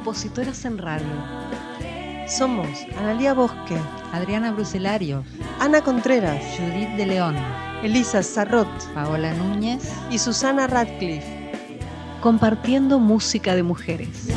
Compositoras en Radio. Somos Analía Bosque, Adriana Bruselario, Ana Contreras, Judith de León, Elisa Sarrot, Paola Núñez y Susana Radcliffe, compartiendo música de mujeres.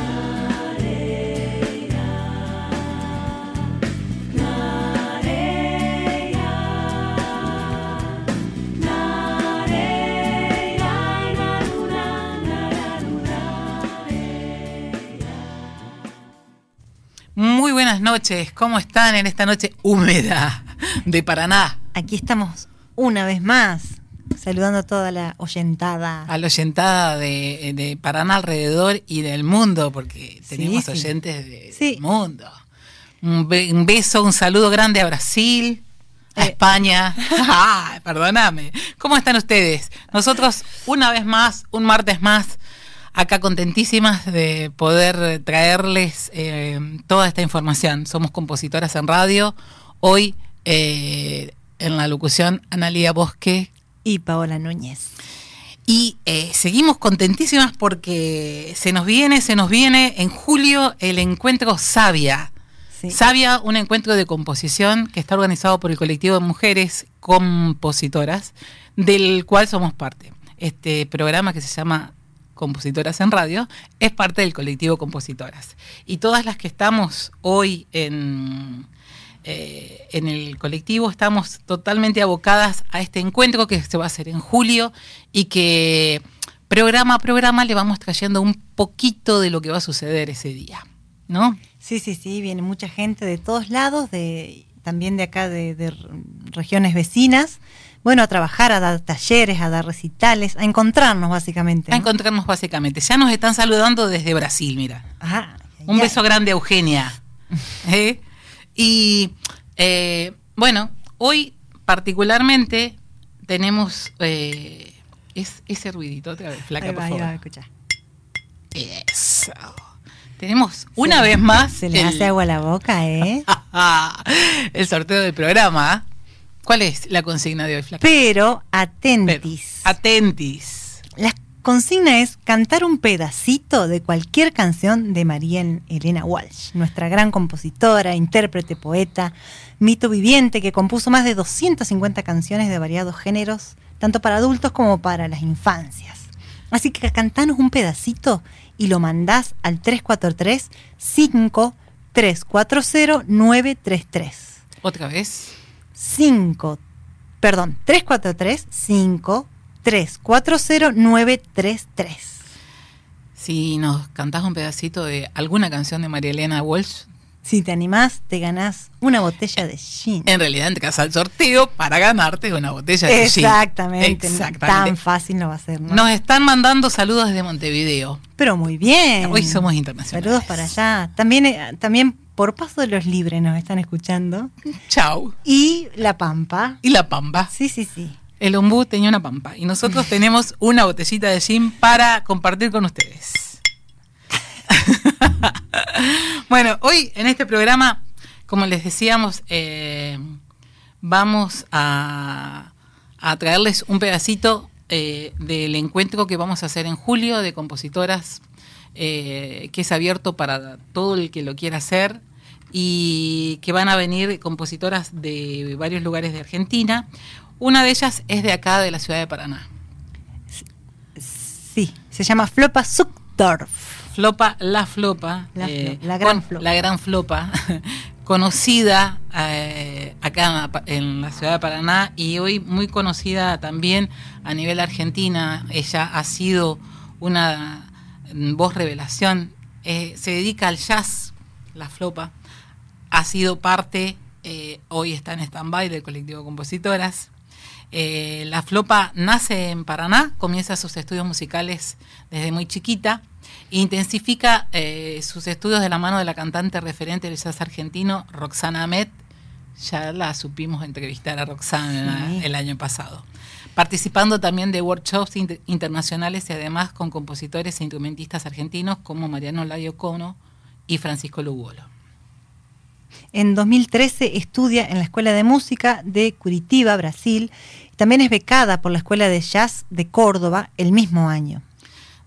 Muy buenas noches, ¿cómo están en esta noche húmeda de Paraná? Aquí estamos una vez más, saludando a toda la oyentada. A la oyentada de Paraná alrededor y del mundo, porque tenemos oyentes del mundo. Un beso, un saludo grande a Brasil, a España. Perdóname. ¿Cómo están ustedes? Nosotros una vez más, un martes más, acá contentísimas de poder traerles toda esta información. Somos Compositoras en Radio. Hoy en la locución Analía Bosque y Paola Núñez. Y seguimos contentísimas porque se nos viene en julio el encuentro Sabia. Sí. Sabia, un encuentro de composición que está organizado por el colectivo de mujeres compositoras, del cual somos parte. Este programa que se llama Compositoras en Radio es parte del colectivo Compositoras. Y todas las que estamos hoy en el colectivo estamos totalmente abocadas a este encuentro que se va a hacer en julio y que programa a programa le vamos trayendo un poquito de lo que va a suceder ese día, ¿no? Sí, viene mucha gente de todos lados, también de acá de regiones vecinas. Bueno, a trabajar, a dar talleres, a dar recitales, a encontrarnos básicamente, ¿no? A encontrarnos básicamente. Ya nos están saludando desde Brasil, mira. Un beso grande a Eugenia. Y bueno, hoy particularmente tenemos ese ruidito otra vez, flaca, por favor. Escucha. Eso. Tenemos una vez más. Se le hace agua a la boca, ¿eh? El sorteo del programa. ¿Cuál es la consigna de hoy, Flaca? Pero atentis. La consigna es cantar un pedacito de cualquier canción de María Elena Walsh, nuestra gran compositora, intérprete, poeta, mito viviente que compuso más de 250 canciones de variados géneros, tanto para adultos como para las infancias. Así que cantanos un pedacito y lo mandás al 343-5340933. ¿Otra vez? 343-5340933. Si nos cantás un pedacito de alguna canción de María Elena Walsh, si te animás, te ganás una botella de gin. En realidad entras al sorteo para ganarte una botella de gin. Exactamente. Tan fácil no va a ser, ¿no? Nos están mandando saludos desde Montevideo. Pero muy bien. Hoy somos internacionales. Saludos para allá. También por Paso de los Libres nos están escuchando. Chau. Y La Pampa. Sí. Sí. El ombú tenía una pampa. Y nosotros tenemos una botellita de gin para compartir con ustedes. Bueno, hoy en este programa, como les decíamos, vamos a traerles un pedacito del encuentro que vamos a hacer en julio de compositoras, que es abierto para todo el que lo quiera hacer, y que van a venir compositoras de varios lugares de Argentina. Una de ellas es de acá, de la ciudad de Paraná. Sí, se llama Flopa Zuckdorf. La Flopa, la gran Flopa, conocida acá en la ciudad de Paraná y hoy muy conocida también a nivel Argentina. Ella ha sido una voz revelación, se dedica al jazz, la Flopa, ha sido parte, hoy está en stand-by del colectivo Compositoras. La Flopa nace en Paraná, comienza sus estudios musicales desde muy chiquita, intensifica sus estudios de la mano de la cantante referente del jazz argentino, Roxana Ahmed. Ya la supimos entrevistar a Roxana el año pasado. Participando también de workshops internacionales y además con compositores e instrumentistas argentinos como Mariano Laiocono y Francisco Lugolo. En 2013 estudia en la Escuela de Música de Curitiba, Brasil. También es becada por la Escuela de Jazz de Córdoba el mismo año.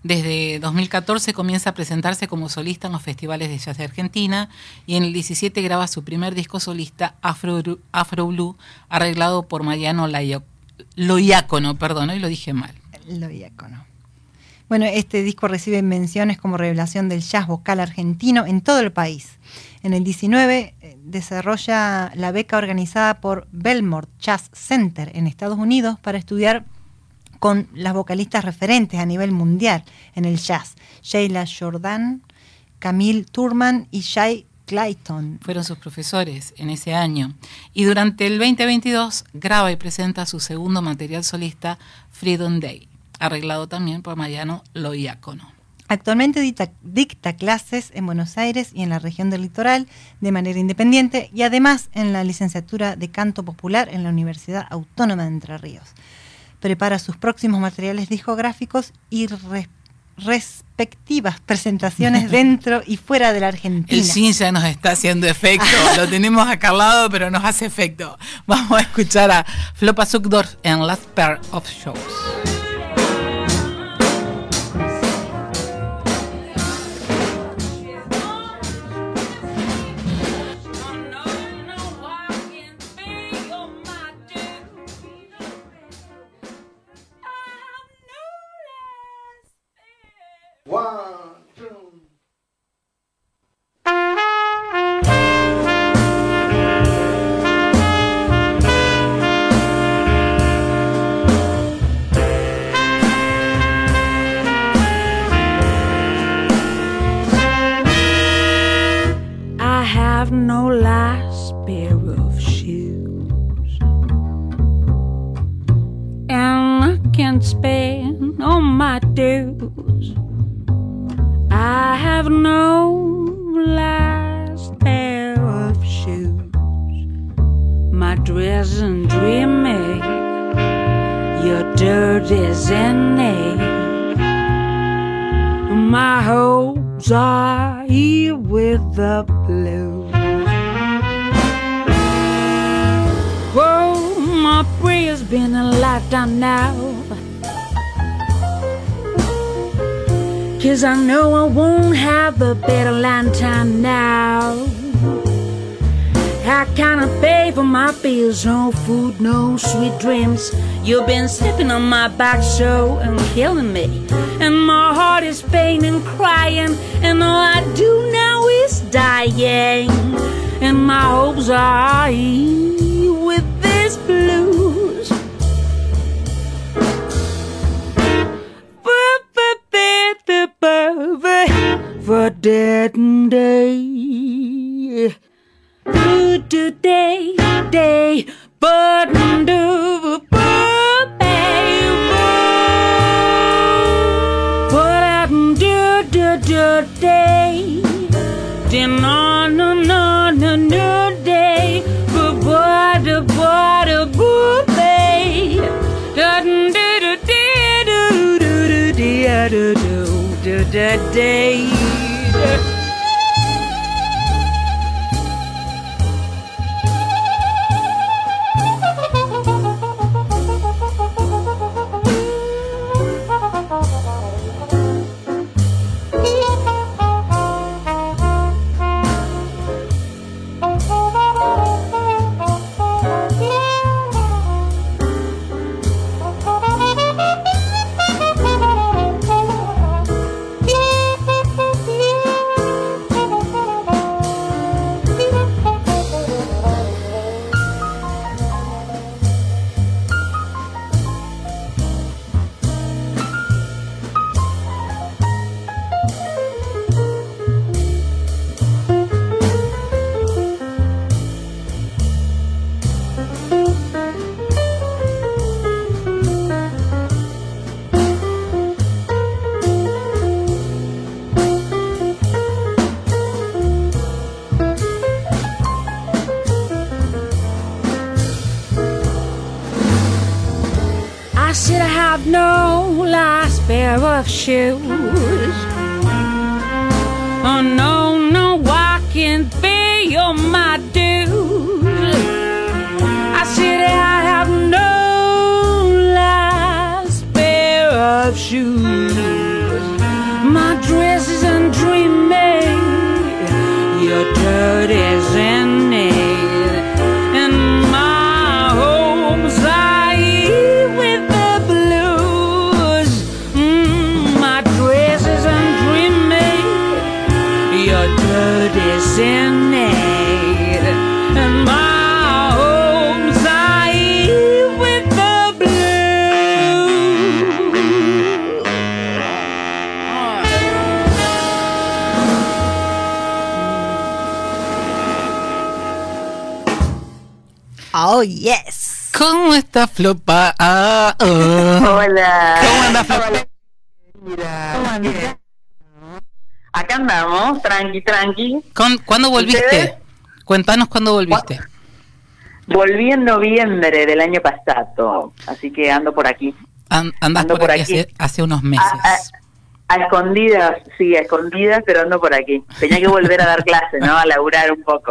Desde 2014 comienza a presentarse como solista en los festivales de jazz de Argentina y en el 17 graba su primer disco solista, Afro Blue, arreglado por Mariano Loiacono, perdón, hoy lo dije mal. Loiacono. Bueno, este disco recibe menciones como revelación del jazz vocal argentino en todo el país. En el 19 desarrolla la beca organizada por Belmont Jazz Center en Estados Unidos para estudiar con las vocalistas referentes a nivel mundial en el jazz, Sheila Jordan, Camille Turman y Jay Clayton. Fueron sus profesores en ese año. Y durante el 2022 graba y presenta su segundo material solista, Freedom Day, arreglado también por Mariano Loiacono. Actualmente dicta clases en Buenos Aires y en la región del Litoral de manera independiente y además en la licenciatura de Canto Popular en la Universidad Autónoma de Entre Ríos. Prepara sus próximos materiales discográficos y respectivas presentaciones dentro y fuera de la Argentina. El zinc ya nos está haciendo efecto, lo tenemos acá al lado, pero nos hace efecto. Vamos a escuchar a Flopa Zuckdorf en Last Pair of Shows. No last pair of shoes, and I can't spend all my dues. I have no last pair of shoes. My dress and dreaming, your dirt is in it. My hopes are here with the blues. Whoa, my prayer's been a lifetime now, 'cause I know I won't have a better lifetime now. I can't pay for my bills, no food, no sweet dreams. You've been slipping on my back so and killing me, and my heart is pain and crying, and all I do now is dying, and my hopes are here with this blues. For dead day, today, day, but do day, no no no no no day, but day, day. Of shoes. Oh no, no, I can't pay all my dues. I said I have no last pair of shoes. My dresses and dream made, your dirties and made, and my hopes I eat with the blues. My dresses and dream made, your dirties and made, and my hopes I eat with the blues. Oh, yes. ¿Cómo está Flopa? Hola. ¿Cómo anda Flopa? Acá andamos, tranqui. ¿Cuándo volviste? ¿Ustedes? Cuéntanos cuándo volviste. Volví en noviembre del año pasado, así que ando por aquí. Andás Ando por aquí hace unos meses. A escondidas, sí, a escondidas, pero ando por aquí. Tenía que volver a dar clase, ¿no? A laburar un poco.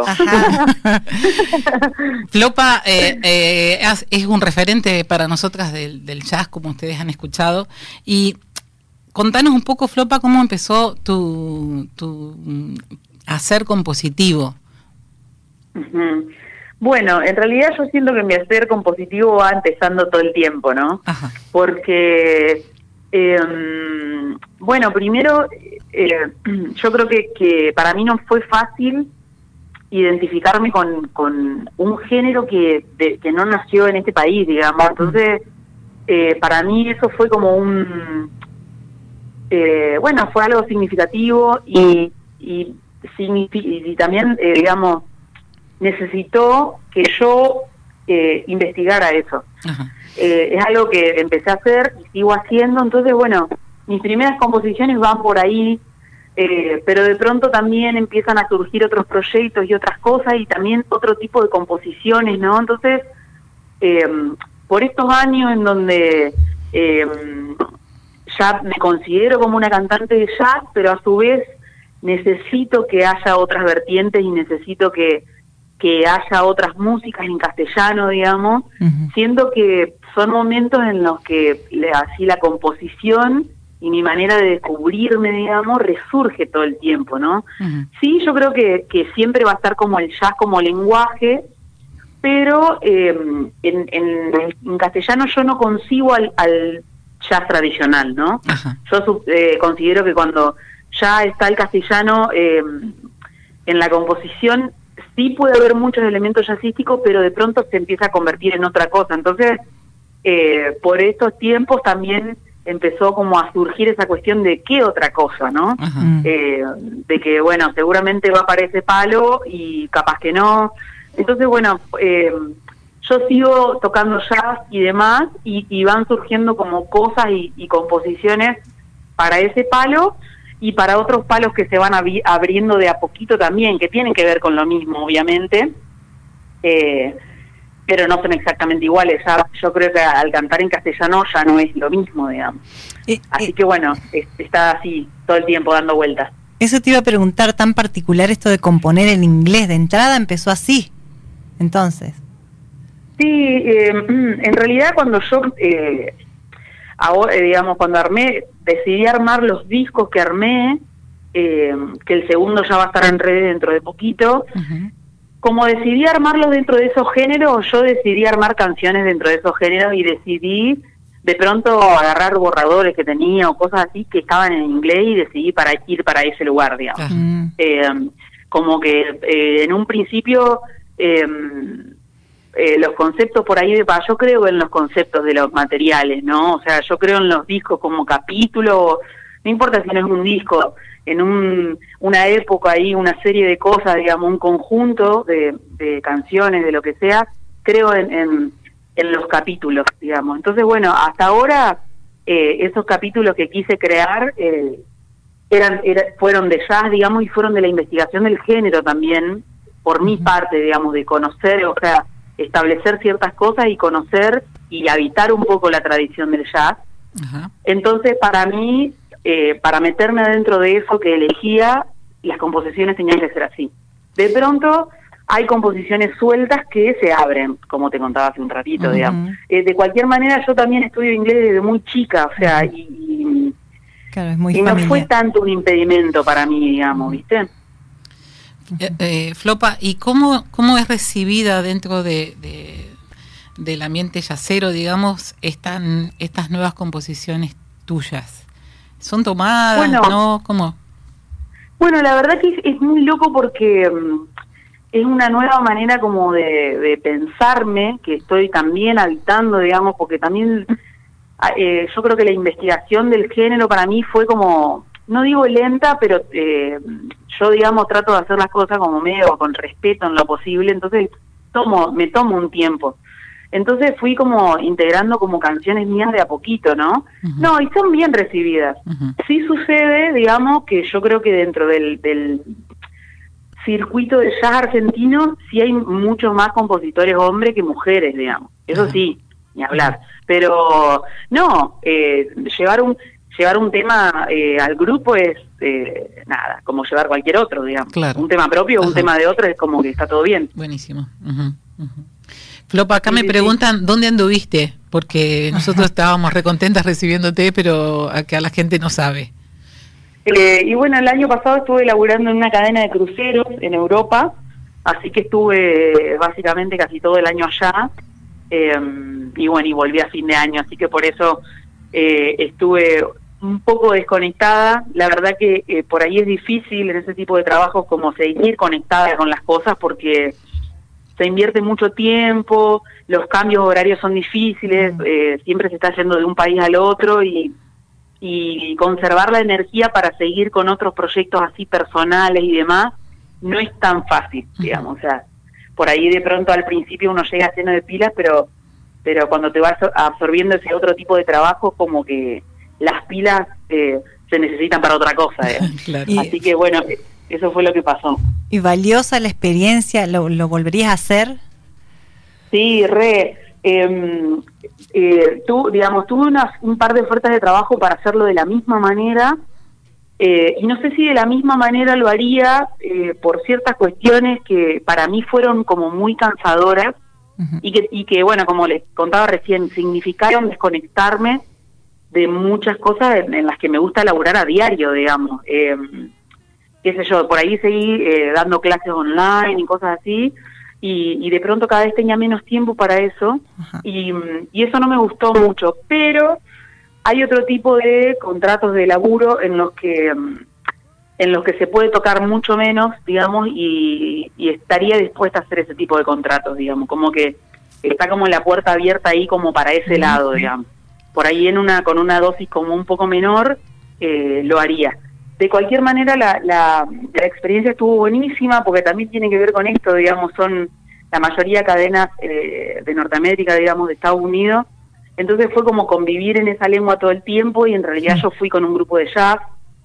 Flopa es un referente para nosotras del jazz, como ustedes han escuchado. Y contanos un poco, Flopa, cómo empezó tu hacer compositivo. Ujú. Bueno, en realidad yo siento que mi hacer compositivo va empezando todo el tiempo, ¿no? Ajá. Porque, bueno, primero, yo creo que para mí no fue fácil identificarme con un género que no nació en este país, digamos. Entonces, para mí eso fue como bueno, fue algo significativo y también, digamos, necesitó que yo investigara eso. Ajá. Es algo que empecé a hacer y sigo haciendo. Entonces, bueno, mis primeras composiciones van por ahí, pero de pronto también empiezan a surgir otros proyectos y otras cosas y también otro tipo de composiciones, ¿no? Entonces, por estos años en donde ya me considero como una cantante de jazz, pero a su vez necesito que haya otras vertientes y necesito que haya otras músicas en castellano, digamos. Uh-huh. Siento que son momentos en los que así la composición y mi manera de descubrirme, digamos, resurge todo el tiempo, ¿no? Uh-huh. Sí, yo creo que siempre va a estar como el jazz como lenguaje, pero en castellano yo no concibo al jazz tradicional, ¿no? Ajá. Yo considero que cuando ya está el castellano en la composición, sí puede haber muchos elementos jazzísticos, pero de pronto se empieza a convertir en otra cosa. Entonces, por estos tiempos también empezó como a surgir esa cuestión de qué otra cosa, ¿no? De que, bueno, seguramente va para ese palo y capaz que no. Entonces, bueno, yo sigo tocando jazz y demás y van surgiendo como cosas y composiciones para ese palo y para otros palos que se van abriendo de a poquito también, que tienen que ver con lo mismo, obviamente, pero no son exactamente iguales. Ya, yo creo que al cantar en castellano ya no es lo mismo, digamos. Así que bueno, está así todo el tiempo dando vueltas. Eso te iba a preguntar, tan particular esto de componer en inglés, de entrada empezó así, entonces. Sí, en realidad cuando yo, ahora, digamos, cuando decidí armar los discos que armé, que el segundo ya va a estar en redes dentro de poquito, Uh-huh. como decidí armarlos dentro de esos géneros, yo decidí armar canciones dentro de esos géneros y decidí de pronto agarrar borradores que tenía o cosas así que estaban en inglés y decidí ir para ese lugar, digamos. Uh-huh. Como que en un principio los conceptos por ahí yo creo en los conceptos de los materiales, ¿no? O sea, yo creo en los discos como capítulo, no importa si no es un disco, en una época ahí, una serie de cosas, digamos, un conjunto de canciones, de lo que sea, creo en los capítulos, digamos. Entonces, bueno, hasta ahora esos capítulos que quise crear fueron de jazz, digamos, y fueron de la investigación del género también, por mi parte, digamos, de conocer, o sea, establecer ciertas cosas y conocer y habitar un poco la tradición del jazz. Uh-huh. Entonces, para mí, para meterme adentro de eso que elegía, las composiciones tenían que ser así. De pronto, hay composiciones sueltas que se abren, como te contaba hace un ratito, Uh-huh. digamos. De cualquier manera, yo también estudio inglés desde muy chica, o sea, y Claro, es muy y familiar. no fue tanto un impedimento para mí, digamos, ¿viste? Flopa, ¿y cómo es recibida dentro del ambiente yacero, digamos, estas nuevas composiciones tuyas? ¿Son tomadas? Bueno, ¿No? ¿Cómo? Bueno, la verdad que es muy loco porque es una nueva manera como de pensarme, que estoy también habitando, digamos, porque también yo creo que la investigación del género para mí fue como, no digo lenta, pero yo, digamos, trato de hacer las cosas como medio con respeto en lo posible, entonces me tomo un tiempo. Entonces fui como integrando como canciones mías de a poquito, ¿no? Uh-huh. No, y son bien recibidas. Uh-huh. Sí sucede, digamos, que yo creo que dentro del circuito de jazz argentino sí hay muchos más compositores hombres que mujeres, digamos. Eso sí, ni hablar. Pero no, llevar un tema al grupo es nada, como llevar cualquier otro, digamos. Claro. Un tema propio o un tema de otro es como que está todo bien. Buenísimo. Uh-huh. Uh-huh. Flopa, acá me preguntan dónde anduviste, porque nosotros estábamos recontentas recibiéndote, pero acá la gente no sabe. Y bueno, el año pasado estuve laburando en una cadena de cruceros en Europa, así que estuve básicamente casi todo el año allá, y bueno, y volví a fin de año, así que por eso estuve un poco desconectada. La verdad que por ahí es difícil en ese tipo de trabajos como seguir conectada con las cosas, porque se invierte mucho tiempo, los cambios horarios son difíciles, siempre se está yendo de un país al otro y conservar la energía para seguir con otros proyectos así personales y demás no es tan fácil, digamos. O sea, por ahí de pronto al principio uno llega lleno de pilas, pero cuando te vas absorbiendo ese otro tipo de trabajo, como que las pilas se necesitan para otra cosa. Claro. Así que bueno, eso fue lo que pasó. ¿Y valiosa la experiencia? ¿Lo volverías a hacer? Sí, tuve un par de ofertas de trabajo para hacerlo de la misma manera, y no sé si de la misma manera lo haría por ciertas cuestiones que para mí fueron como muy cansadoras, uh-huh. y que bueno, como les contaba recién, significaron desconectarme de muchas cosas en las que me gusta laburar a diario, digamos. Qué sé yo, por ahí seguí dando clases online y cosas así, y de pronto cada vez tenía menos tiempo para eso, y eso no me gustó mucho, pero hay otro tipo de contratos de laburo en los que se puede tocar mucho menos, digamos, y estaría dispuesta a hacer ese tipo de contratos, digamos, como que está como la puerta abierta ahí como para ese lado, digamos. Por ahí con una dosis como un poco menor, lo haría. De cualquier manera, la experiencia estuvo buenísima, porque también tiene que ver con esto, digamos, son la mayoría cadenas de Norteamérica, digamos, de Estados Unidos. Entonces fue como convivir en esa lengua todo el tiempo, y en realidad yo fui con un grupo de jazz,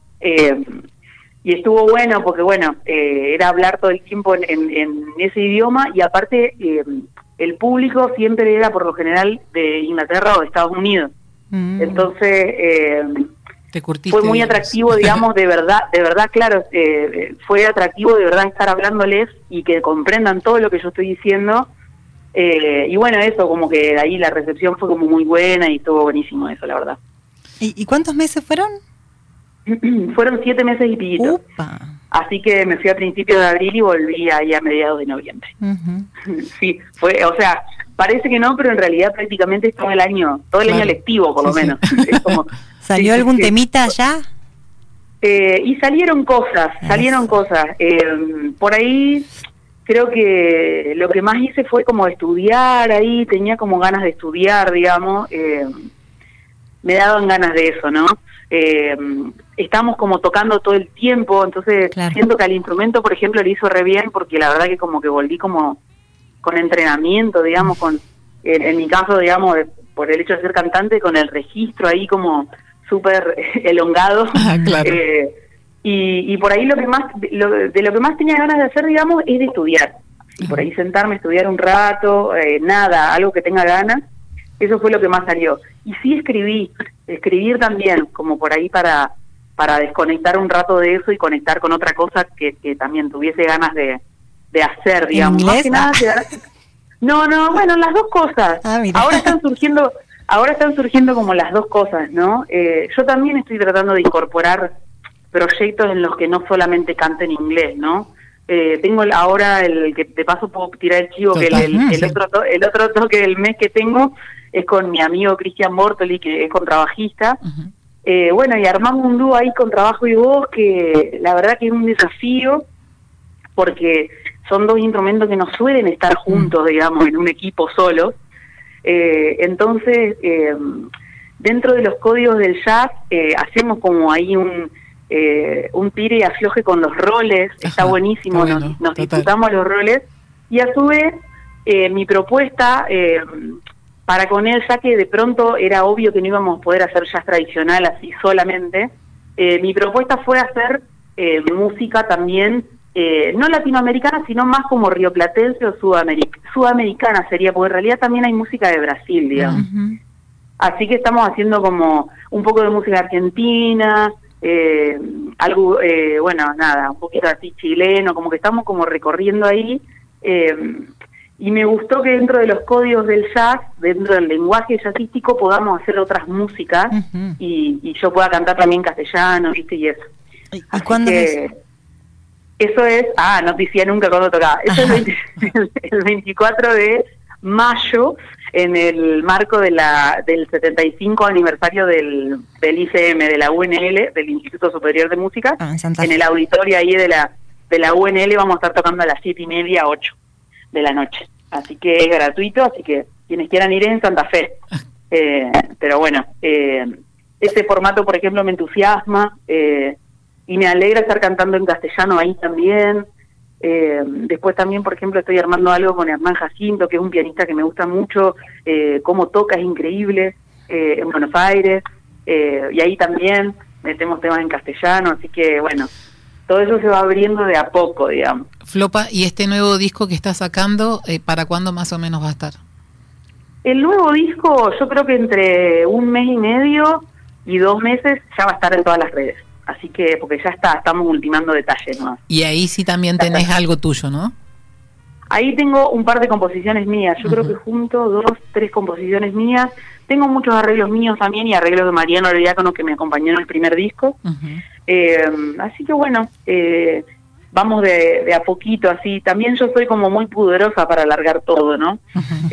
y estuvo bueno, porque bueno, era hablar todo el tiempo en ese idioma, y aparte el público siempre era por lo general de Inglaterra o de Estados Unidos. Entonces fue muy atractivo, digamos, de verdad, claro, fue atractivo de verdad estar hablándoles y que comprendan todo lo que yo estoy diciendo, y bueno, eso, como que ahí la recepción fue como muy buena y estuvo buenísimo eso, la verdad. ¿Y cuántos meses fueron? Fueron 7 meses y piquito. Upa. Así que me fui a principios de abril y volví ahí a mediados de noviembre. Uh-huh. Sí, o sea, parece que no, pero en realidad prácticamente es todo el año lectivo, por lo menos. Es como, ¿salió algún temita allá? Y salieron cosas. Por ahí creo que lo que más hice fue como estudiar ahí, tenía como ganas de estudiar, digamos, me daban ganas de eso, ¿no? Estamos como tocando todo el tiempo, entonces siento que al instrumento, por ejemplo, le hizo re bien, porque la verdad que como que volví como con entrenamiento, digamos, en mi caso, digamos, por el hecho de ser cantante, con el registro ahí como súper elongado. Claro. Y por ahí lo que más tenía ganas de hacer, digamos, es de estudiar. Y por ahí sentarme a estudiar un rato, algo que tenga ganas. Eso fue lo que más salió. Y sí escribir también, como por ahí para desconectar un rato de eso y conectar con otra cosa que también tuviese ganas de hacer, digamos. Más que nada, no, bueno, las dos cosas. Ahora están surgiendo ahora están surgiendo como las dos cosas, ¿no? Yo también estoy tratando de incorporar proyectos en los que no solamente cante en inglés, ¿no? Tengo ahora el que de paso puedo tirar el chivo, que el otro toque del mes que tengo es con mi amigo Cristian Bortoli, que es contrabajista. Bueno, y armamos un dúo ahí con trabajo y voz, que la verdad que es un desafío, porque son dos instrumentos que no suelen estar juntos, digamos, en un equipo solo. Entonces, dentro de los códigos del jazz, hacemos como ahí un tire y afloje con los roles. Está buenísimo, bueno, nos disputamos los roles, y a su vez mi propuesta para con él, ya que de pronto era obvio que no íbamos a poder hacer jazz tradicional así solamente, mi propuesta fue hacer música también no latinoamericana, sino más como rioplatense o sudamericana sería, porque en realidad también hay música de Brasil, digamos. Así que estamos haciendo como un poco de música argentina, algo, bueno, nada, un poquito así chileno, como que estamos como recorriendo ahí, y me gustó que dentro de los códigos del jazz, dentro del lenguaje jazzístico, podamos hacer otras músicas, y yo pueda cantar también castellano, ¿viste? Y eso. ¿Y cuándo es? Eso es, no te decía nunca cuándo tocaba, eso es el 24 de mayo, en el marco de del 75 aniversario del ICM, de la UNL, del Instituto Superior de Música, en el auditorio ahí de la UNL vamos a estar tocando a las 7:30, 8 de la noche. Así que es gratuito, así que quienes quieran ir en Santa Fe. Pero bueno, ese formato, por ejemplo, me entusiasma, y me alegra estar cantando en castellano ahí también. Después también, por ejemplo, estoy armando algo con Hernán Jacinto, que es un pianista que me gusta mucho, cómo toca es increíble, en Buenos Aires, y ahí también metemos temas en castellano, así que bueno, todo eso se va abriendo de a poco, digamos. Flopa, ¿y este nuevo disco que estás sacando, para cuándo más o menos va a estar? El nuevo disco, yo creo que entre 1 mes y medio y 2 meses ya va a estar en todas las redes. Así que, porque ya estamos ultimando detalles más. Y ahí sí también tenés algo tuyo, ¿no? Ahí tengo un par de composiciones mías. Yo creo que junto 2, 3 composiciones mías. Tengo muchos arreglos míos también y arreglos de Mariano Diácono, que me acompañó en el primer disco. Así que bueno, vamos de a poquito así. También yo soy como muy pudorosa para alargar todo, ¿no?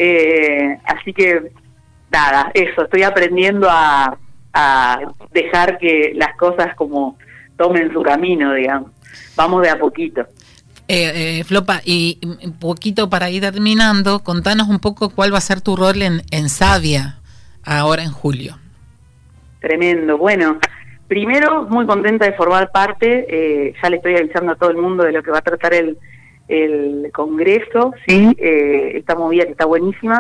Así que, nada, eso, estoy aprendiendo a dejar que las cosas como tomen su camino, digamos. Vamos de a poquito. Flopa, y un poquito para ir terminando, contanos un poco cuál va a ser tu rol en Savia ahora en julio. Tremendo. Bueno, primero muy contenta de formar parte, ya le estoy avisando a todo el mundo de lo que va a tratar el congreso, ¿sí? Esta movida que está buenísima.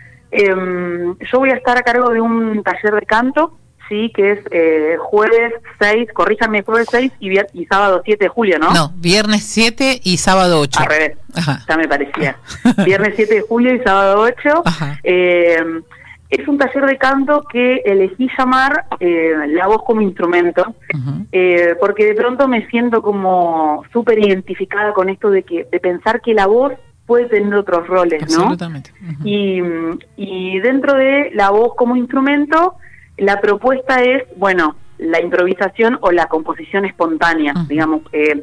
Yo voy a estar a cargo de un taller de canto, sí, que es jueves 6, corríjame, jueves 6 y sábado 7 de julio, ¿no? No, viernes 7 y sábado 8. Al revés, ya me parecía. Viernes 7 de julio y sábado 8. Es un taller de canto que elegí llamar la voz como instrumento, porque de pronto me siento como súper identificada con esto de pensar que la voz puede tener otros roles, ¿no? Absolutamente. Y dentro de la voz como instrumento, la propuesta es, bueno, la improvisación o la composición espontánea, digamos,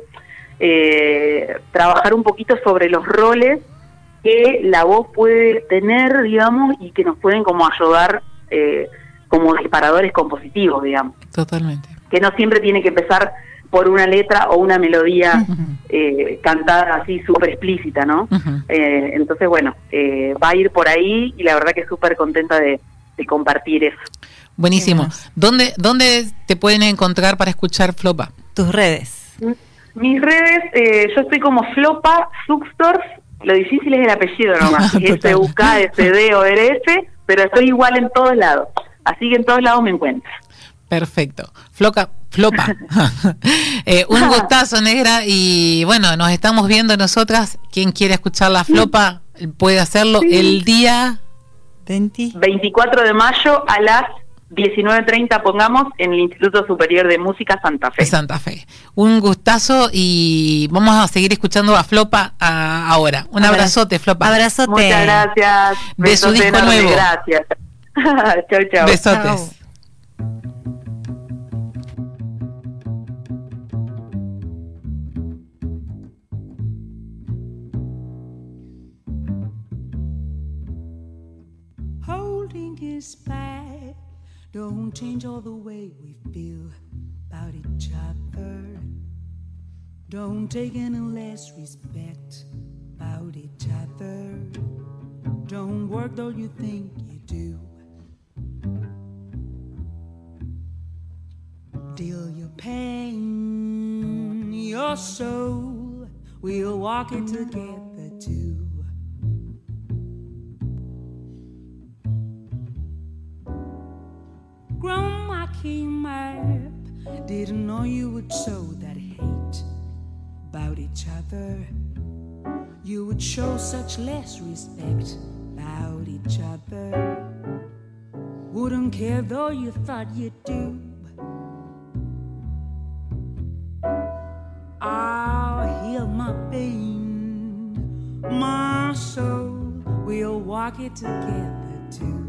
trabajar un poquito sobre los roles que la voz puede tener, digamos, y que nos pueden como ayudar como disparadores compositivos, digamos. Totalmente. Que no siempre tiene que empezar por una letra o una melodía cantada así súper explícita, ¿no? Entonces, bueno, va a ir por ahí y la verdad que súper contenta de compartir eso. Buenísimo. ¿Dónde te pueden encontrar para escuchar Flopa? Tus redes. Mis redes, yo estoy como Flopa Suxdorf. Lo difícil es el apellido nomás, S-U-K-S-D-O-R-F, pero estoy igual en todos lados. Así que en todos lados me encuentro. Perfecto. Flopa. Un gustazo, negra, y bueno, nos estamos viendo nosotras. Quien quiere escuchar la Flopa puede hacerlo el día 24 de mayo a las 19:30, pongamos, en el Instituto Superior de Música Santa Fe. Santa Fe. Un gustazo y vamos a seguir escuchando a Flopa ahora. Un abrazote, Flopa. Abrazote. Muchas gracias. De su disco nuevo. Gracias. Chau, chau. Besotes. Chau. Holding his back don't change all the way we feel about each other. Don't take any less respect about each other. Don't work though you think you do. Deal your pain, your soul. We'll walk it together too. Grandma came up, didn't know you would sow that hate about each other. You would show such less respect about each other. Wouldn't care though you thought you'd do. I'll heal my pain, my soul. We'll walk it together too.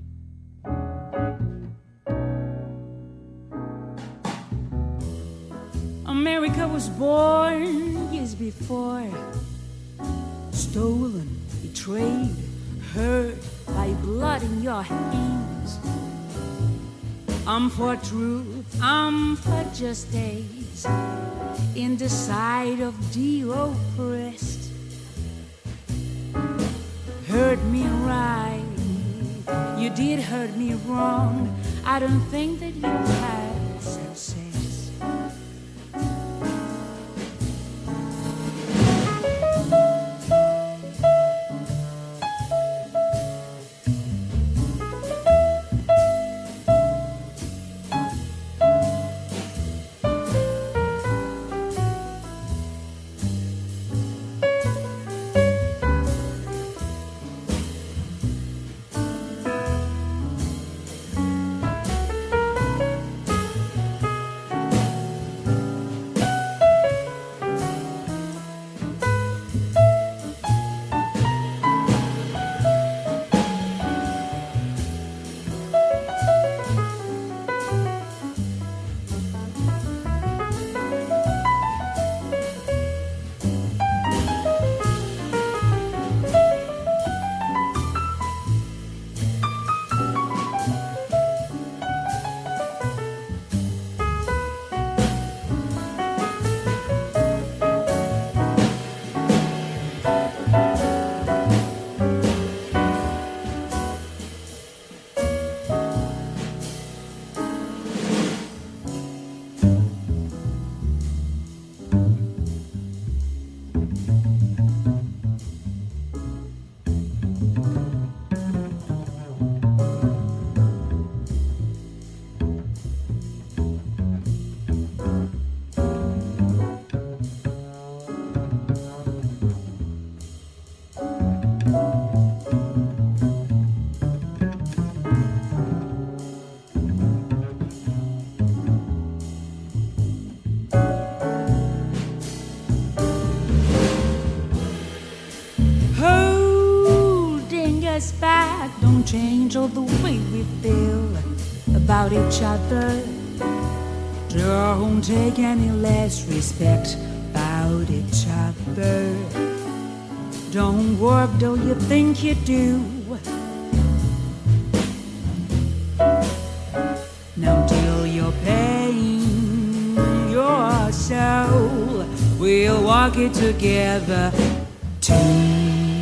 America was born years before, stolen, betrayed, hurt by blood in your hands. I'm for truth, I'm for justice, in the sight of the oppressed. Hurt me right, you did hurt me wrong. I don't think that you had success. Back don't change all the way we feel about each other. Don't take any less respect about each other. Don't work though you think you do. Now deal your pain, your soul. We'll walk it together too.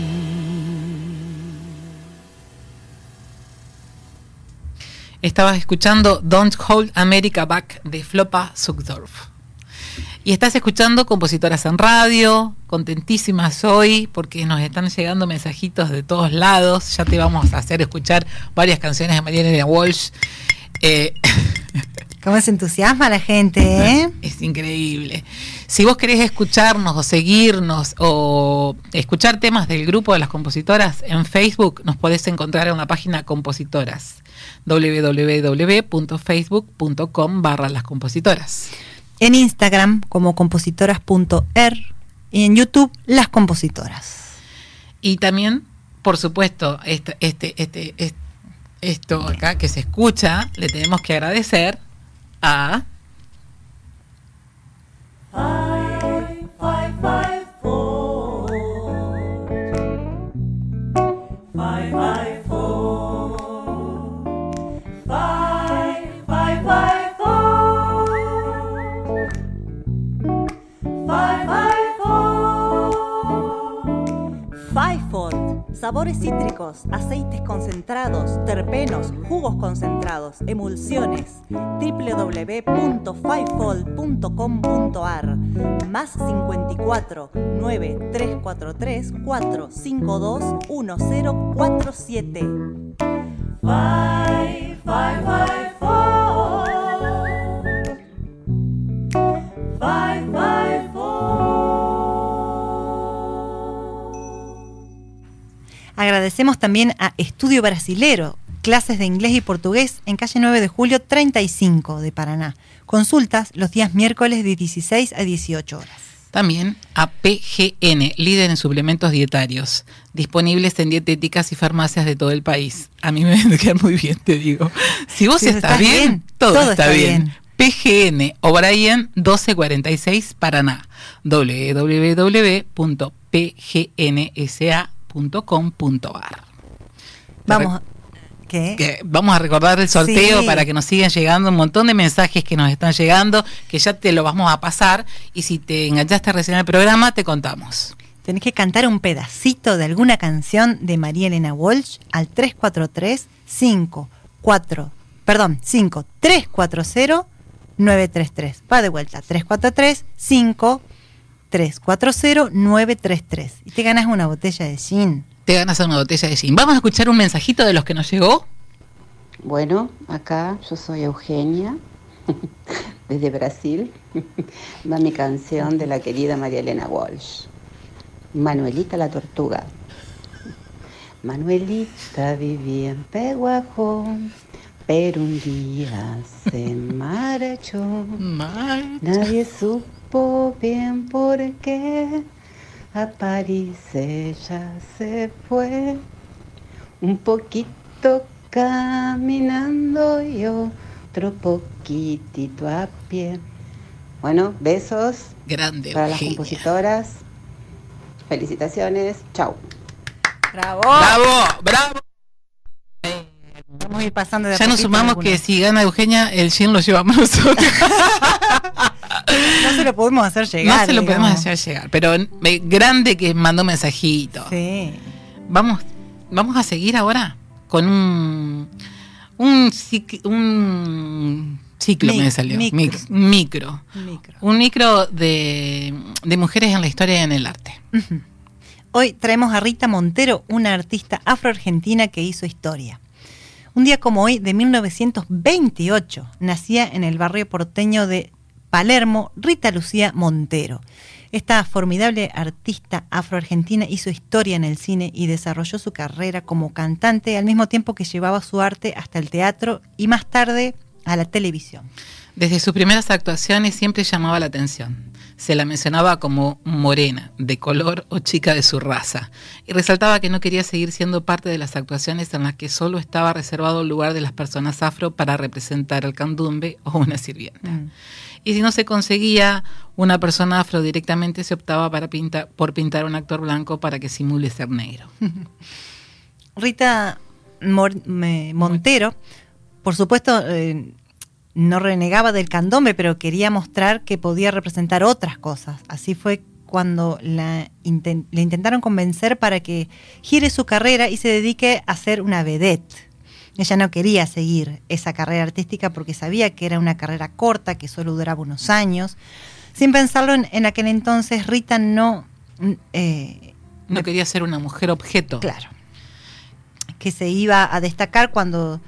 Estabas escuchando Don't Hold America Back de Floppa Zuckdorf. Y estás escuchando Compositoras en Radio, contentísimas hoy porque nos están llegando mensajitos de todos lados. Ya te vamos a hacer escuchar varias canciones de María Elena Walsh. ¿Cómo se entusiasma la gente, eh? Es increíble. Si vos querés escucharnos o seguirnos o escuchar temas del grupo de las compositoras, en Facebook nos podés encontrar en la página Compositoras, www.facebook.com/lascompositoras. En Instagram como compositoras.er y en YouTube Las Compositoras. Y también, por supuesto, Esto acá que se escucha, le tenemos que agradecer a... Sabores cítricos, aceites concentrados, terpenos, jugos concentrados, emulsiones. www.fivefold.com.ar más 54 9343 452 1047. Agradecemos también a Estudio Brasilero, clases de inglés y portugués en calle 9 de julio 35 de Paraná. Consultas los días miércoles de 16 a 18 horas. También a PGN, líder en suplementos dietarios, disponibles en dietéticas y farmacias de todo el país. A mí me va a quedar muy bien, te digo. Si vos estás bien, todo está bien. PGN, O'Brien 1246 Paraná. www.pgnsa.com.ar. Vamos a recordar el sorteo para que nos sigan llegando un montón de mensajes que nos están llegando, que ya te lo vamos a pasar, y si te enganchaste recién en el programa, te contamos. Tenés que cantar un pedacito de alguna canción de María Elena Walsh al 340-933. Va de vuelta, 343-5-340-933. Y te ganas una botella de gin. Te ganas una botella de gin. Vamos a escuchar un mensajito de los que nos llegó. Bueno, acá yo soy Eugenia, desde Brasil. Va mi canción de la querida María Elena Walsh. Manuelita la tortuga. Manuelita vivía en Peguajó, pero un día se marchó. Nadie supo bien por qué. A París ella se fue, un poquito caminando y otro poquitito a pie. Bueno, besos. Grande. Para las compositoras. Felicitaciones. Chau. Bravo. Bravo. Vamos a ir pasando de ya nos sumamos que si gana Eugenia, el gin lo llevamos nosotros. No se lo podemos hacer llegar. No se lo podemos hacer llegar, pero grande que mandó mensajitos. Sí. Vamos a seguir ahora con un ciclo me salió. Micro. Un micro de mujeres en la historia y en el arte. Uh-huh. Hoy traemos a Rita Montero, una artista afroargentina que hizo historia. Un día como hoy, de 1928, nacía en el barrio porteño de Palermo Rita Lucía Montero. Esta formidable artista afroargentina hizo historia en el cine y desarrolló su carrera como cantante al mismo tiempo que llevaba su arte hasta el teatro y más tarde a la televisión. Desde sus primeras actuaciones siempre llamaba la atención. Se la mencionaba como morena, de color o chica de su raza, y resaltaba que no quería seguir siendo parte de las actuaciones en las que solo estaba reservado el lugar de las personas afro para representar al candombe o una sirvienta. Y si no se conseguía una persona afro directamente, se optaba por pintar a un actor blanco para que simule ser negro. Rita Montero, por supuesto, no renegaba del candombe, pero quería mostrar que podía representar otras cosas. Así fue cuando le intentaron convencer para que gire su carrera y se dedique a ser una vedette. Ella no quería seguir esa carrera artística porque sabía que era una carrera corta, que solo duraba unos años. Sin pensarlo, en aquel entonces Rita no quería ser una mujer objeto. Claro. Que se iba a destacar cuando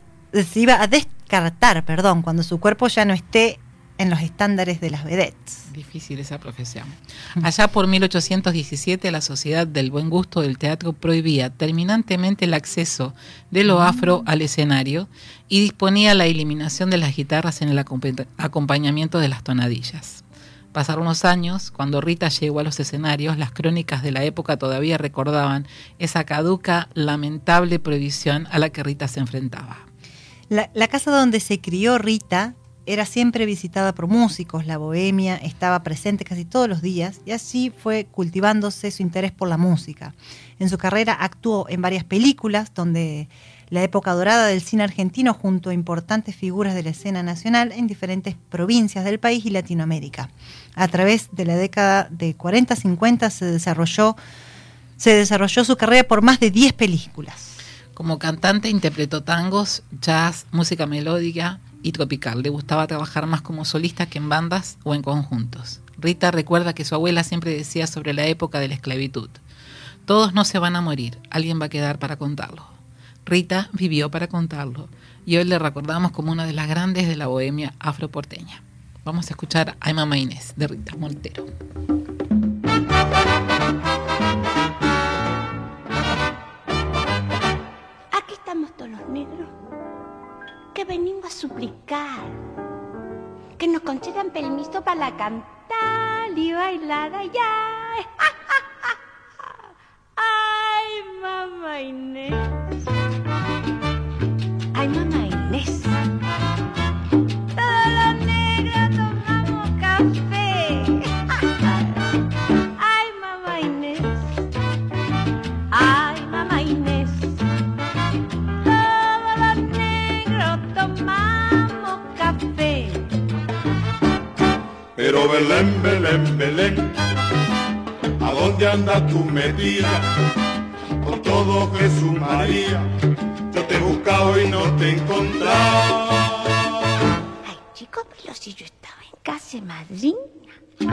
cuando su cuerpo ya no esté en los estándares de las vedettes. Difícil esa profesión. Allá por 1817 la Sociedad del Buen Gusto del Teatro prohibía terminantemente el acceso de lo afro al escenario y disponía la eliminación de las guitarras en el acompañamiento de las tonadillas. Pasaron los años, cuando Rita llegó a los escenarios, las crónicas de la época todavía recordaban esa caduca, lamentable prohibición a la que Rita se enfrentaba. La casa donde se crió Rita era siempre visitada por músicos, la bohemia estaba presente casi todos los días y así fue cultivándose su interés por la música. En su carrera actuó en varias películas donde la época dorada del cine argentino junto a importantes figuras de la escena nacional en diferentes provincias del país y Latinoamérica. A través de la década de 40-50 se desarrolló su carrera por más de 10 películas. Como cantante interpretó tangos, jazz, música melódica y tropical. Le gustaba trabajar más como solista que en bandas o en conjuntos. Rita recuerda que su abuela siempre decía sobre la época de la esclavitud: todos no se van a morir, alguien va a quedar para contarlo. Rita vivió para contarlo y hoy le recordamos como una de las grandes de la bohemia afroporteña. Vamos a escuchar Ay Mamá Inés de Rita Montero. Aquí estamos todos los negros que venimos a suplicar que nos concedan permiso para cantar y bailar allá. Ay, mamá Inés. Ay, mamá Inés. Todos los negros tomamos café. Ay, mamá Inés. Ay, mamá Inés. Todos los negros tomamos café. Pero Belén, Belén, Belén, ¿a dónde andas tú metida? Con todo Jesús María, yo te he buscado y no te he encontrado. Ay, chico, pero si yo estaba en casa de madrina,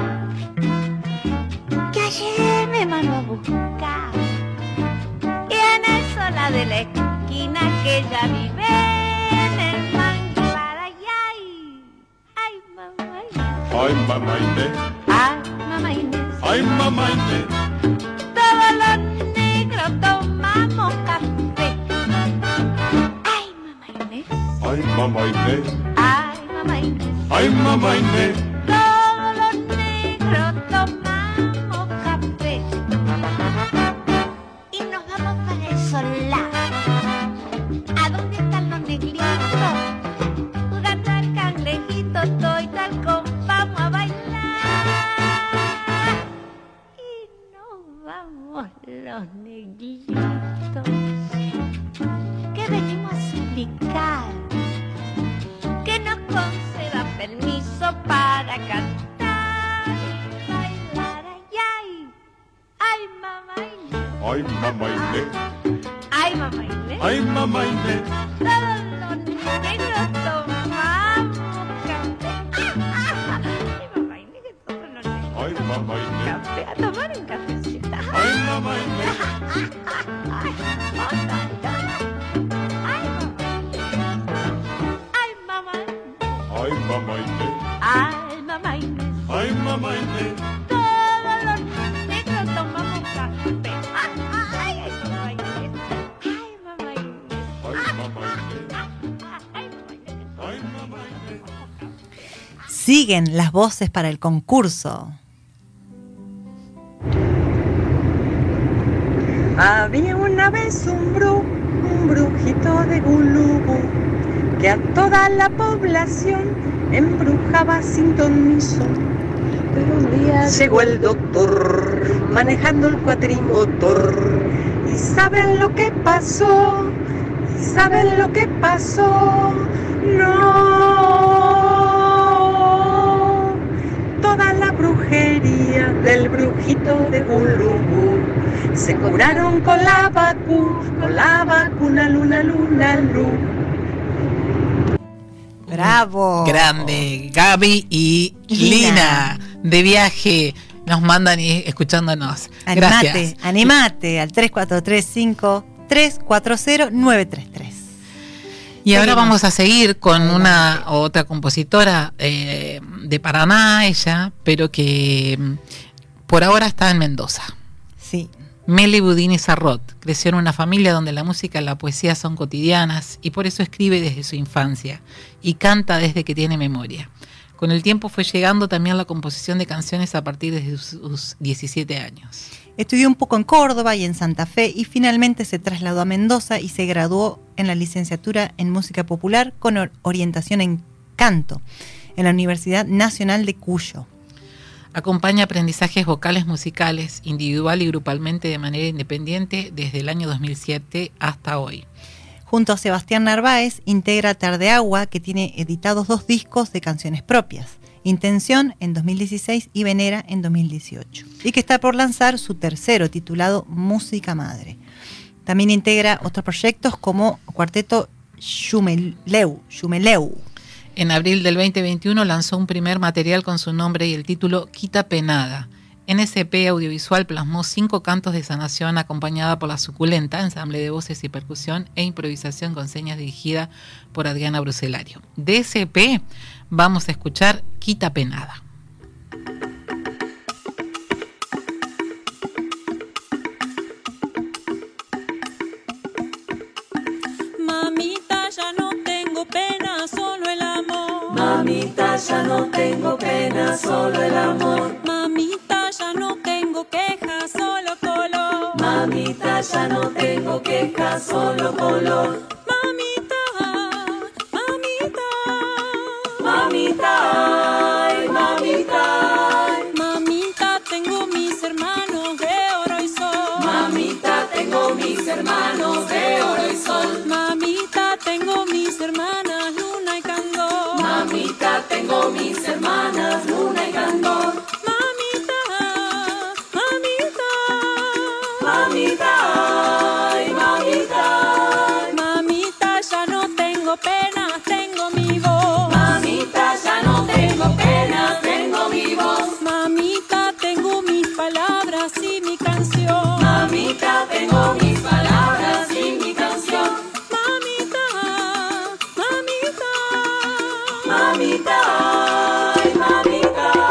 que ayer me mandó a buscar. Y en el sola de la esquina que ella vive en el manglar. Ay, ay, mamá Inés. Ay, mamá Inés. Ay, mamá Inés. Ay, mamá Inés. Todos los negros tomamos café. Ay, mamá Inés. Ay, mamá Inés. Ay, mamá Inés. Ay, mamá Inés. Todos los negros tomamos café. Y nos vamos para el solar. ¿A dónde están los negritos? Jugando al cangrejito, estoy tal como vamos a bailar. Y nos vamos los negritos, que venimos a suplicar que nos conceda permiso para cantar y bailar. Ay, mamá Inés. Ay, mamá Inés. Ay, mamá Inés. Ay, mamá Inés. Todos los negros tomamos café. Ay, mamá Inés, que todos los negros Ay, mamá Inés. café, a tomar un cafecito. Ay, mamá Inés. Ay, mamá Inés. Ay, mamá Inés. Ay, mamá Inés. Ay, mamá Inés. Todos los negros tomamos café. Ay, mamá Inés. Ay, mamá Inés. Ay, mamá Inés. Ay, mamá Inés. Siguen las voces para el concurso. Había una vez un brujito de Gulubú, que a toda la población embrujaba sin ton ni son. Pero un día llegó el doctor, manejando el cuatrimotor, y ¿saben lo que pasó? ¿Y saben lo que pasó? No, toda la brujería del brujito de Gulubú se curaron con la vacuna Luna Lu. ¡Bravo! Grande, Gaby y Lina, de viaje, nos mandan y escuchándonos. Gracias. Animate al 3435-340-933. Y ahora vamos a seguir con una otra compositora de Paraná, ella, pero que por ahora está en Mendoza. Sí. Meli Budini Sarrot creció en una familia donde la música y la poesía son cotidianas y por eso escribe desde su infancia y canta desde que tiene memoria. Con el tiempo fue llegando también la composición de canciones a partir de sus 17 años. Estudió un poco en Córdoba y en Santa Fe y finalmente se trasladó a Mendoza y se graduó en la licenciatura en Música Popular con orientación en canto en la Universidad Nacional de Cuyo. Acompaña aprendizajes vocales musicales, individual y grupalmente de manera independiente desde el año 2007 hasta hoy. Junto a Sebastián Narváez integra Tardeagua, que tiene editados 2 discos de canciones propias, Intención en 2016 y Venera en 2018, y que está por lanzar su tercero titulado Música Madre. También integra otros proyectos como Cuarteto Xumeleu. En abril del 2021 lanzó un primer material con su nombre y el título Quita Penada. En ese EP audiovisual plasmó 5 cantos de sanación acompañada por La Suculenta, ensamble de voces y percusión e improvisación con señas dirigida por Adriana Bruselario. De ese EP vamos a escuchar Quita Penada. Mamita, ya no tengo pena, solo el amor. Mamita, ya no tengo pena, solo el amor. Mamita, ya no tengo quejas, solo color. Mamita, ya no tengo quejas, solo color. Mamita, mamita, mamita, ay, mamita, ay. Mamita, tengo mis hermanos de oro y sol. Mamita, tengo mis hermanos de oro y sol. Mamita, tengo mis hermanas Luna y Candor. Mamita, tengo mis hermanas Luna y Candor. Mamita, ay, mamita, mamita, ya no tengo pena, tengo mi voz. Mamita, ya no tengo pena, tengo mi voz. Mamita, tengo mis palabras y mi canción. Mamita, tengo mis palabras y mi canción. Mamita, mamita, mamita, ay, mamita.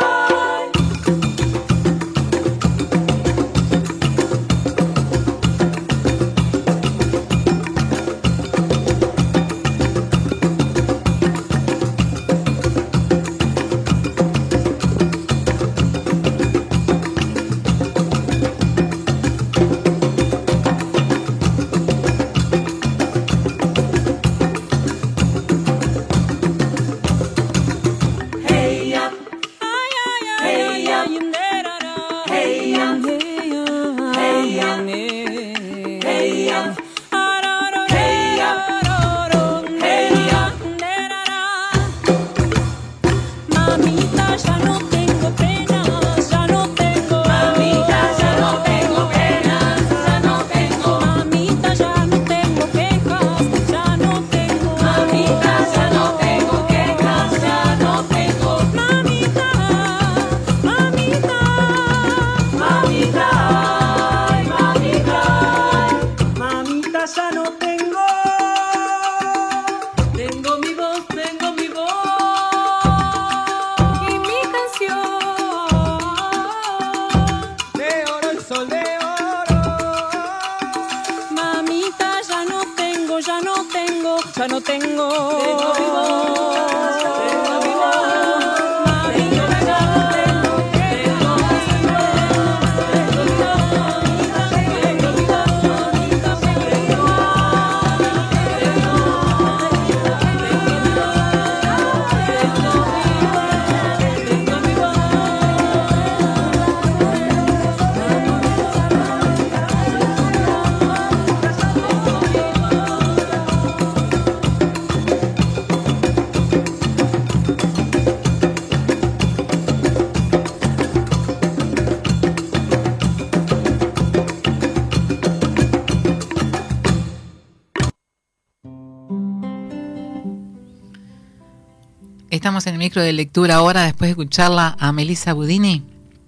Estamos en el micro de lectura ahora, después de escucharla a Melissa Budini,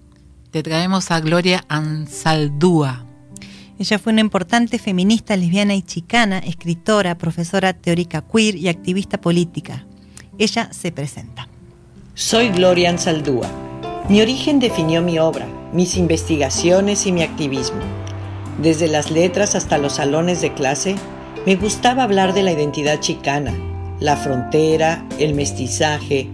te traemos a Gloria Anzaldúa. Ella fue una importante feminista lesbiana y chicana, escritora, profesora teórica queer y activista política. Ella se presenta. Soy Gloria Anzaldúa. Mi origen definió mi obra, mis investigaciones y mi activismo. Desde las letras hasta los salones de clase, me gustaba hablar de la identidad chicana, la frontera, el mestizaje,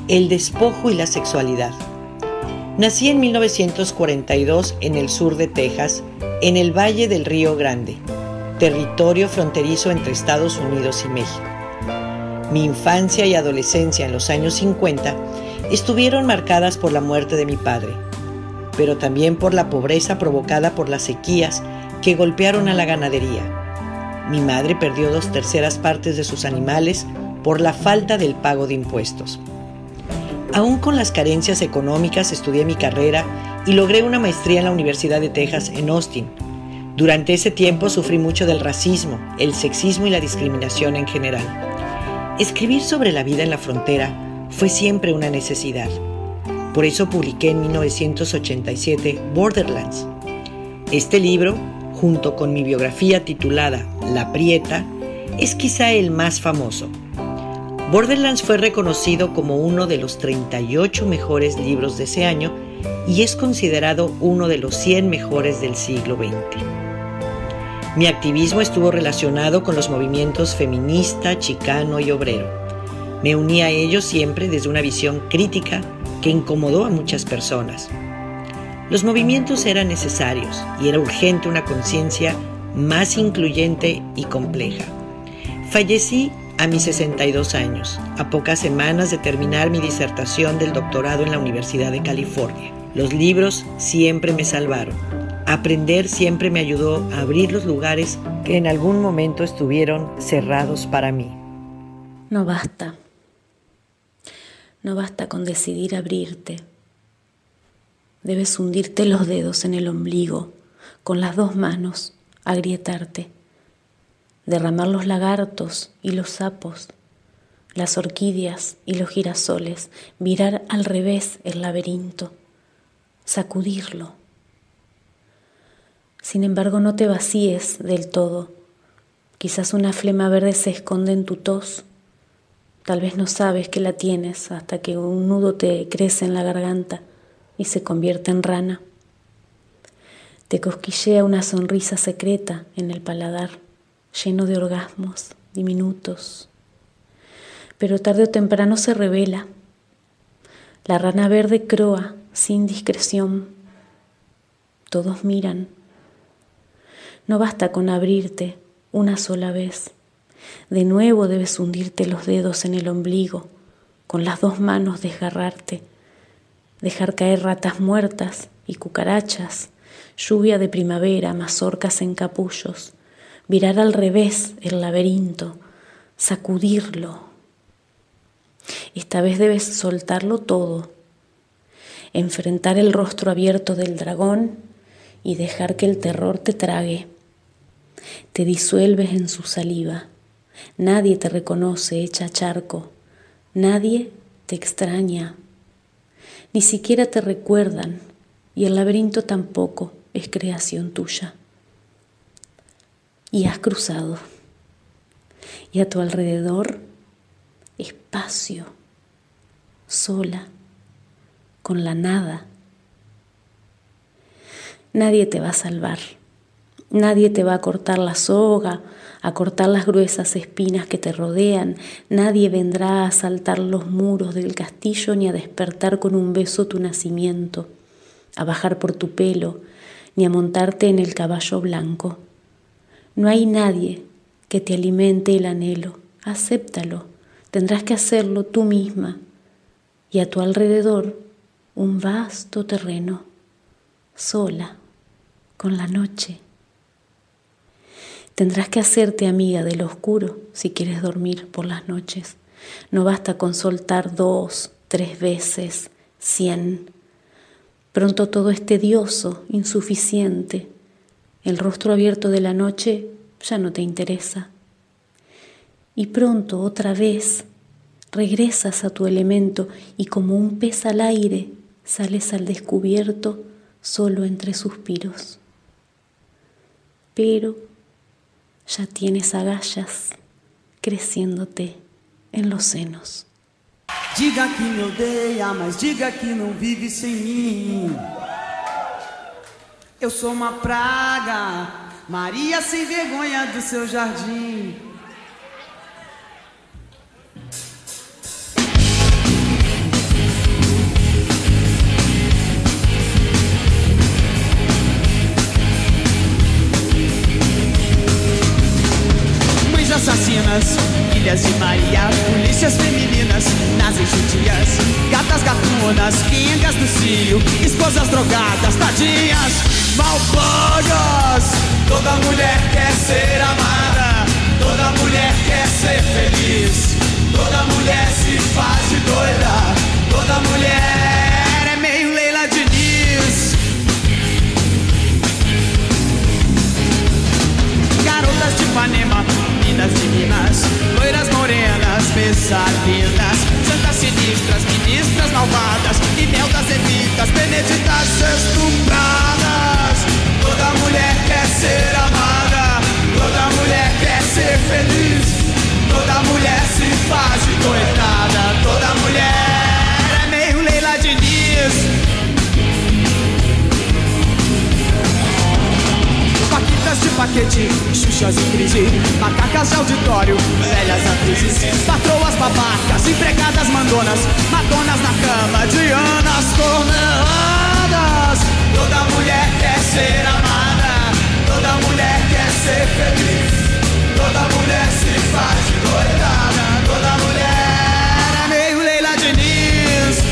el despojo y la sexualidad. Nací en 1942 en el sur de Texas, en el Valle del Río Grande, territorio fronterizo entre Estados Unidos y México. Mi infancia y adolescencia en los años 50 estuvieron marcadas por la muerte de mi padre, pero también por la pobreza provocada por las sequías que golpearon a la ganadería. Mi madre perdió 2/3 partes de sus animales por la falta del pago de impuestos. Aún con las carencias económicas, estudié mi carrera y logré una maestría en la Universidad de Texas en Austin. Durante ese tiempo sufrí mucho del racismo, el sexismo y la discriminación en general. Escribir sobre la vida en la frontera fue siempre una necesidad. Por eso publiqué en 1987 Borderlands. Este libro, junto con mi biografía titulada La Prieta, es quizá el más famoso. Borderlands fue reconocido como uno de los 38 mejores libros de ese año y es considerado uno de los 100 mejores del siglo XX. Mi activismo estuvo relacionado con los movimientos feminista, chicano y obrero. Me uní a ellos siempre desde una visión crítica que incomodó a muchas personas. Los movimientos eran necesarios y era urgente una conciencia más incluyente y compleja. Fallecí a mis 62 años, a pocas semanas de terminar mi disertación del doctorado en la Universidad de California. Los libros siempre me salvaron. Aprender siempre me ayudó a abrir los lugares que en algún momento estuvieron cerrados para mí. No basta. No basta con decidir abrirte. Debes hundirte los dedos en el ombligo, con las 2 manos, agrietarte. Derramar los lagartos y los sapos, las orquídeas y los girasoles, virar al revés el laberinto, sacudirlo. Sin embargo, no te vacíes del todo. Quizás una flema verde se esconde en tu tos. Tal vez no sabes que la tienes hasta que un nudo te crece en la garganta y se convierte en rana. Te cosquillea una sonrisa secreta en el paladar, lleno de orgasmos diminutos. Pero tarde o temprano se revela. La rana verde croa sin discreción. Todos miran. No basta con abrirte una sola vez. De nuevo debes hundirte los dedos en el ombligo, con las 2 manos desgarrarte, dejar caer ratas muertas y cucarachas, lluvia de primavera, mazorcas en capullos, virar al revés el laberinto, sacudirlo. Esta vez debes soltarlo todo, enfrentar el rostro abierto del dragón y dejar que el terror te trague. Te disuelves en su saliva. Nadie te reconoce hecha charco. Nadie te extraña. Ni siquiera te recuerdan, y el laberinto tampoco es creación tuya. Y has cruzado. Y a tu alrededor, espacio, sola, con la nada. Nadie te va a salvar. Nadie te va a cortar la soga, a cortar las gruesas espinas que te rodean. Nadie vendrá a asaltar los muros del castillo ni a despertar con un beso tu nacimiento, a bajar por tu pelo, ni a montarte en el caballo blanco. No hay nadie que te alimente el anhelo. Acéptalo. Tendrás que hacerlo tú misma. Y a tu alrededor, un vasto terreno, sola, con la noche. Tendrás que hacerte amiga del oscuro si quieres dormir por las noches. No basta con soltar 2, 3 veces, 100. Pronto todo es tedioso, insuficiente. El rostro abierto de la noche ya no te interesa. Y pronto, otra vez, regresas a tu elemento y como un pez al aire sales al descubierto solo entre suspiros. Pero ya tienes agallas cresciéndote en los senos. Diga que me odeia, mas diga que não vive sem mim. Eu sou uma praga, Maria sem vergonha do seu jardim. filhas de Maria, polícias femininas nas enxutias, gatas gatunas, quingas do cio, esposas drogadas, tadinhas, mal pagas. Toda mulher quer ser amada, toda mulher quer ser feliz, toda mulher se faz de doida, toda mulher é meio Leila Diniz. Garotas de Ipanema, meninas de Minas, loiras morenas, pesadinas, santas sinistras, ministras malvadas, imeldas evitas, beneditas estupradas. Toda mulher quer ser amada, toda mulher quer ser feliz, toda mulher se faz de coitada, toda mulher é meio Leila Diniz. Paquitas de paquete, xuxas em crise, macacas de auditório, velhas atrizes, patroas babacas, empregadas mandonas, madonas na cama, dianas corneadas. Toda mulher quer ser amada, toda mulher quer ser feliz, toda mulher se faz de doidada, toda mulher é meio Leila Diniz.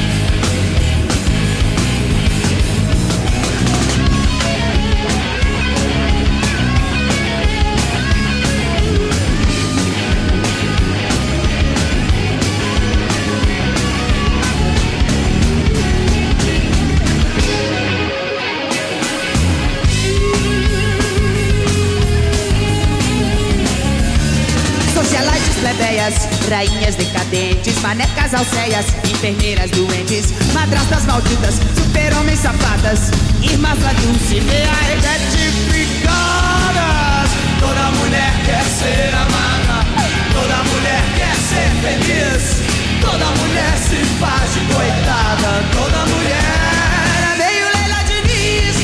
Plebeias, rainhas decadentes, manecas alceias, enfermeiras doentes, madrastas malditas, super-homens safadas, irmãs da Dulcinea identificadas. Toda mulher quer ser amada, toda mulher quer ser feliz, toda mulher se faz de coitada, toda mulher é meio Leila Diniz.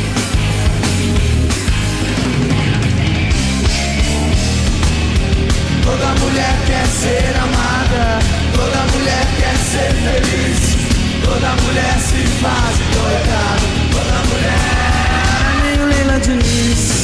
Toda mulher quer ser amada, toda mulher quer ser feliz, toda mulher se faz de doidada, toda mulher é meio Leila Diniz.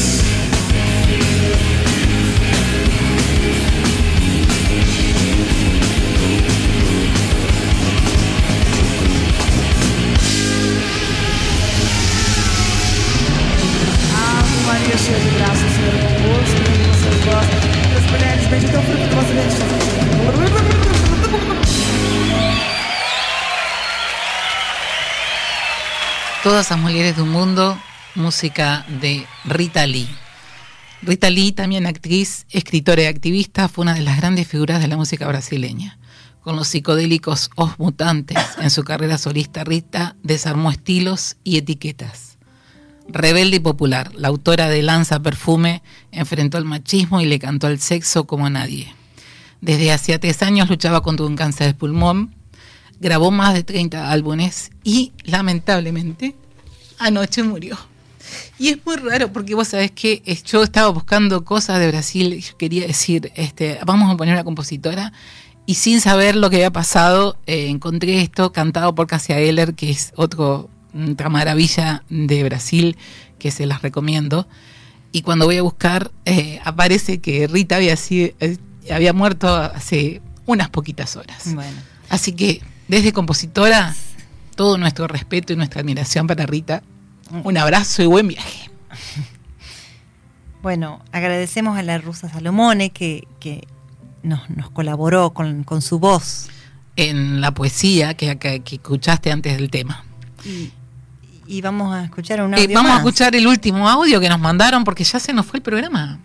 Ave Maria, cheia de graça, o Senhor é convosco, vocês gostam. Mulheres, bendito é o fruto do vosso ventre. Todas las mujeres de un mundo, música de Rita Lee. Rita Lee, también actriz, escritora y activista, fue una de las grandes figuras de la música brasileña. Con los psicodélicos Os Mutantes, en su carrera solista, Rita desarmó estilos y etiquetas. Rebelde y popular, la autora de Lanza Perfume enfrentó el machismo y le cantó al sexo como nadie. Desde hacía 3 años luchaba contra un cáncer de pulmón, grabó más de 30 álbumes y, lamentablemente, anoche murió. Y es muy raro porque vos sabés que yo estaba buscando cosas de Brasil y yo quería decir, vamos a poner una compositora, y sin saber lo que había pasado, encontré esto cantado por Cássia Eller, que es otra maravilla de Brasil, que se las recomiendo. Y cuando voy a buscar, aparece que Rita había muerto hace unas poquitas horas. Bueno. Así que, desde compositora, todo nuestro respeto y nuestra admiración para Rita. Un abrazo y buen viaje. Bueno, agradecemos a la rusa Salomone que nos colaboró con su voz en la poesía que escuchaste antes del tema. Y vamos a escuchar un audio vamos más. a escuchar el último audio que nos mandaron porque ya se nos fue el programa.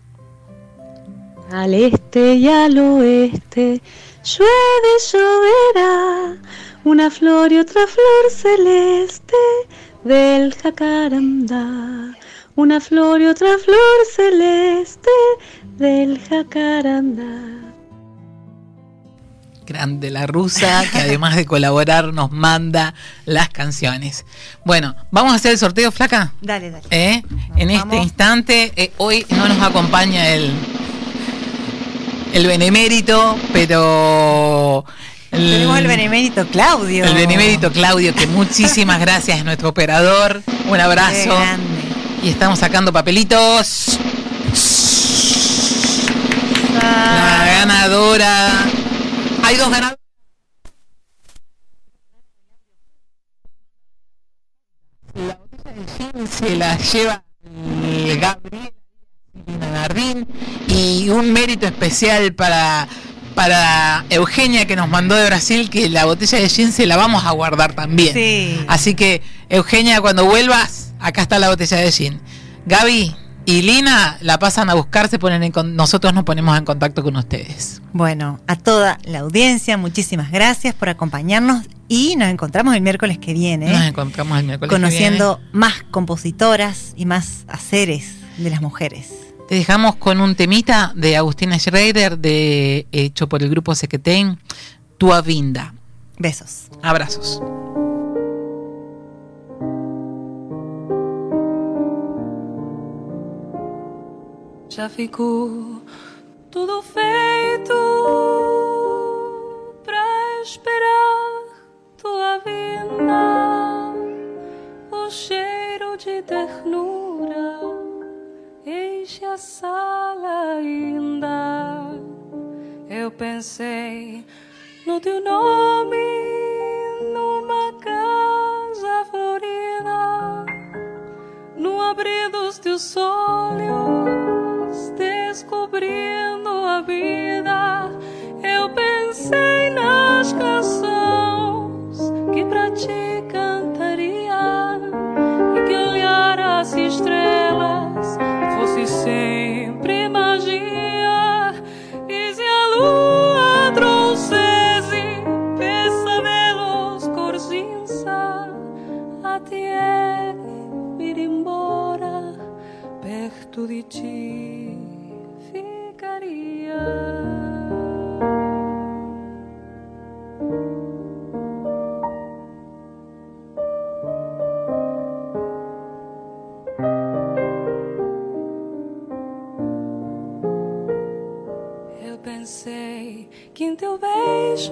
Al este y al oeste llueve, lloverá, una flor y otra flor celeste del jacarandá, una flor y otra flor celeste del jacarandá. Grande la rusa, que además de colaborar nos manda las canciones. Bueno, ¿vamos a hacer el sorteo, Flaca? Dale. En este instante, hoy no nos acompaña el benemérito, pero... Tenemos el benemérito Claudio. El benemérito Claudio, que muchísimas gracias, es nuestro operador. Un abrazo. Y estamos sacando papelitos. La ganadora. Hay 2 ganadores. La botella de gin se la lleva Gabriela Nardín, y un mérito especial para Eugenia, que nos mandó de Brasil, que la botella de gin se la vamos a guardar también. Sí. Así que, Eugenia, cuando vuelvas, acá está la botella de gin. Gaby y Lina la pasan a buscar, nosotros nos ponemos en contacto con ustedes. Bueno, a toda la audiencia, muchísimas gracias por acompañarnos y nos encontramos el miércoles que viene. Nos encontramos el miércoles conociendo que viene. Más compositoras y más haceres de las mujeres. Te dejamos con un temita de Agustina Schrader, hecho por el grupo Sequetem, Tua Vinda. Besos. Abrazos. Já ficou tudo feito pra esperar tua vinda, o cheiro de ternura enche a sala ainda. Eu pensei no teu nome numa casa florida, no abrir dos teus olhos, descobrindo a vida. Eu pensei nas canções que pra ti cantaria, e que olhar as estrelas fosse sempre magia. E se a lua trouxesse pesadelos cor cinza, até ir embora, perto de ti ficaria. Eu pensei que em teu beijo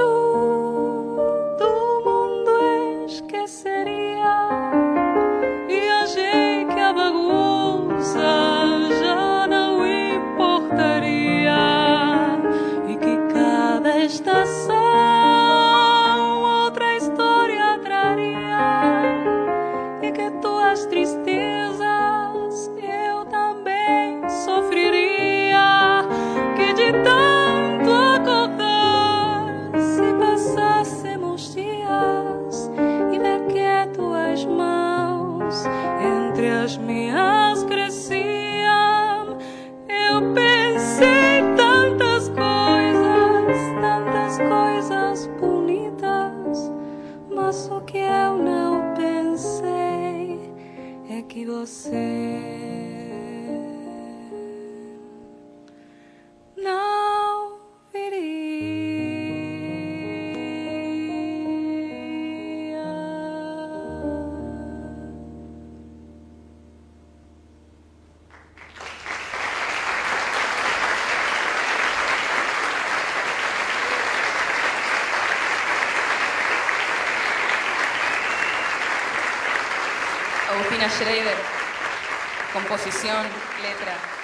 do mundo esqueceria, e achei que a bagunça já não importaria, e que cada estação outra história traria, e que tuas tristezas eu também sofreria, que de tanto acordar se passássemos dias e ver que tuas mãos entre as minhas cresciam. Eu pensei tantas coisas bonitas, mas o que eu não pensei é que você não viria. Agustina Schrader, composición, letra.